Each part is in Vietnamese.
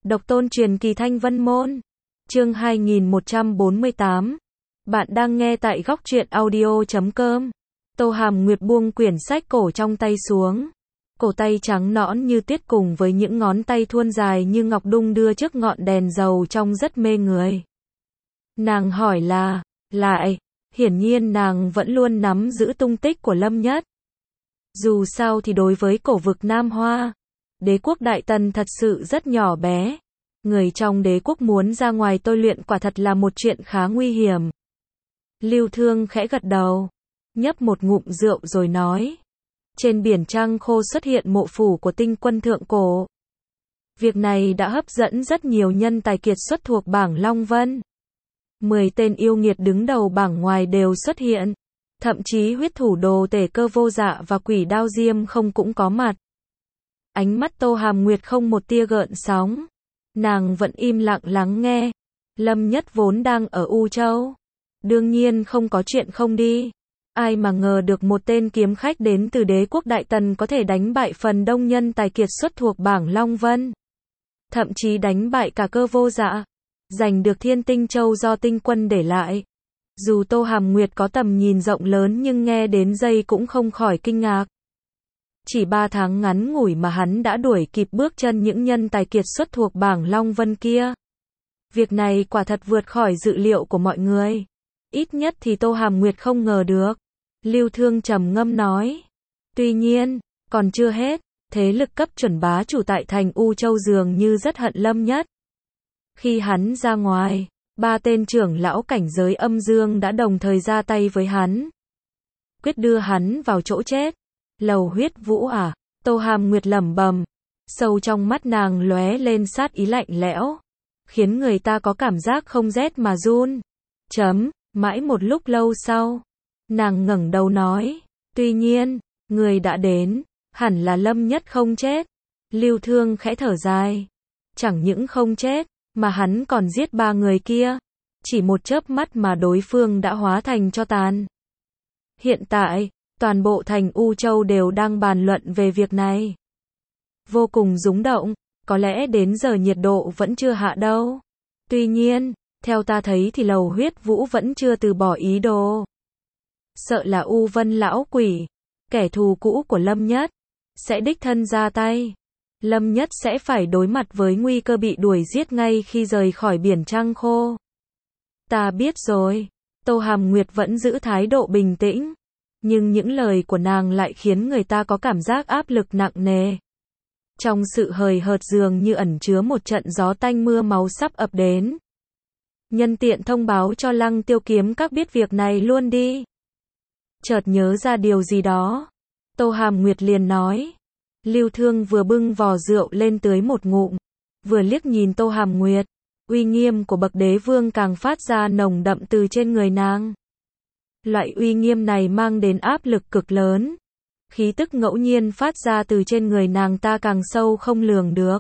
Độc tôn truyền kỳ Thanh Vân Môn. Chương 2148. Bạn đang nghe tại góc truyện audio.com. Tô Hàm Nguyệt buông quyển sách cổ trong tay xuống. Cổ tay trắng nõn như tuyết cùng với những ngón tay thuôn dài như ngọc đung đưa trước ngọn đèn dầu trông rất mê người. Nàng hỏi lại, hiển nhiên nàng vẫn luôn nắm giữ tung tích của Lâm Nhất. Dù sao thì đối với cổ vực Nam Hoa, đế quốc Đại Tần thật sự rất nhỏ bé. Người trong đế quốc muốn ra ngoài tôi luyện quả thật là một chuyện khá nguy hiểm. Lưu Thương khẽ gật đầu, nhấp một ngụm rượu rồi nói. Trên biển trăng khô xuất hiện mộ phủ của tinh quân thượng cổ. Việc này đã hấp dẫn rất nhiều nhân tài kiệt xuất thuộc bảng Long Vân. 10 tên yêu nghiệt đứng đầu bảng ngoài đều xuất hiện. Thậm chí huyết thủ đồ tể Cơ Vô Dạ và Quỷ Đao Diêm không cũng có mặt. Ánh mắt Tô Hàm Nguyệt không một tia gợn sóng. Nàng vẫn im lặng lắng nghe. Lâm Nhất vốn đang ở U Châu. Đương nhiên không có chuyện không đi. Ai mà ngờ được một tên kiếm khách đến từ đế quốc Đại Tần có thể đánh bại phần đông nhân tài kiệt xuất thuộc bảng Long Vân. Thậm chí đánh bại cả Cơ Vô Dạ. Giành được Thiên Tinh Châu do tinh quân để lại. Dù Tô Hàm Nguyệt có tầm nhìn rộng lớn nhưng nghe đến giây cũng không khỏi kinh ngạc. Chỉ 3 tháng ngắn ngủi mà hắn đã đuổi kịp bước chân những nhân tài kiệt xuất thuộc bảng Long Vân kia. Việc này quả thật vượt khỏi dự liệu của mọi người. Ít nhất thì Tô Hàm Nguyệt không ngờ được. Lưu Thương trầm ngâm nói. Tuy nhiên, còn chưa hết, thế lực cấp chuẩn bá chủ tại thành U Châu dường như rất hận Lâm Nhất. Khi hắn ra ngoài, 3 tên trưởng lão cảnh giới âm dương đã đồng thời ra tay với hắn. Quyết đưa hắn vào chỗ chết. Lầu Huyết Vũ à? Tô Hàm Nguyệt lẩm bẩm. Sâu trong mắt nàng lóe lên sát ý lạnh lẽo. Khiến người ta có cảm giác không rét mà run. Mãi một lúc lâu sau. Nàng ngẩng đầu nói. Tuy nhiên, người đã đến. Hẳn là Lâm Nhất không chết. Lưu Thương khẽ thở dài. Chẳng những không chết, mà hắn còn giết 3 người kia. Chỉ một chớp mắt mà đối phương đã hóa thành tro tàn. Hiện tại, toàn bộ thành U Châu đều đang bàn luận về việc này. Vô cùng rúng động, có lẽ đến giờ nhiệt độ vẫn chưa hạ đâu. Tuy nhiên, theo ta thấy thì Lầu Huyết Vũ vẫn chưa từ bỏ ý đồ. Sợ là U Vân lão quỷ, kẻ thù cũ của Lâm Nhất, sẽ đích thân ra tay. Lâm Nhất sẽ phải đối mặt với nguy cơ bị đuổi giết ngay khi rời khỏi biển trăng khô. Ta biết rồi. Tô Hàm Nguyệt vẫn giữ thái độ bình tĩnh. Nhưng những lời của nàng lại khiến người ta có cảm giác áp lực nặng nề. Trong sự hời hợt dường như ẩn chứa một trận gió tanh mưa máu sắp ập đến. Nhân tiện thông báo cho Lăng Tiêu kiếm các biết việc này luôn đi. Chợt nhớ ra điều gì đó. Tô Hàm Nguyệt liền nói. Lưu Thương vừa bưng vò rượu lên tưới một ngụm. Vừa liếc nhìn Tô Hàm Nguyệt. Uy nghiêm của bậc đế vương càng phát ra nồng đậm từ trên người nàng. Loại uy nghiêm này mang đến áp lực cực lớn. Khí tức ngẫu nhiên phát ra từ trên người nàng ta càng sâu không lường được.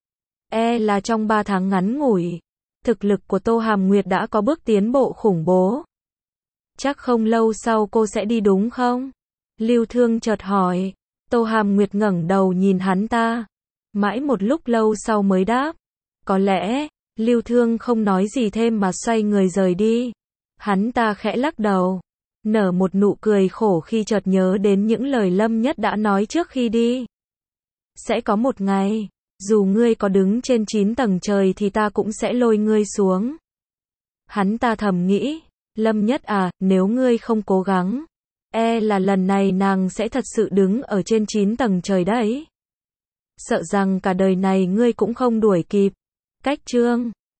Là trong 3 tháng ngắn ngủi, thực lực của Tô Hàm Nguyệt đã có bước tiến bộ khủng bố. Chắc không lâu sau cô sẽ đi đúng không? Lưu Thương chợt hỏi. Tô Hàm Nguyệt ngẩng đầu nhìn hắn ta. Mãi một lúc lâu sau mới đáp. Có lẽ, Lưu Thương không nói gì thêm mà xoay người rời đi. Hắn ta khẽ lắc đầu. Nở một nụ cười khổ khi chợt nhớ đến những lời Lâm Nhất đã nói trước khi đi. Sẽ có một ngày, dù ngươi có đứng trên 9 tầng trời thì ta cũng sẽ lôi ngươi xuống. Hắn ta thầm nghĩ, Lâm Nhất à, nếu ngươi không cố gắng, là lần này nàng sẽ thật sự đứng ở trên 9 tầng trời đấy. Sợ rằng cả đời này ngươi cũng không đuổi kịp. Cách chương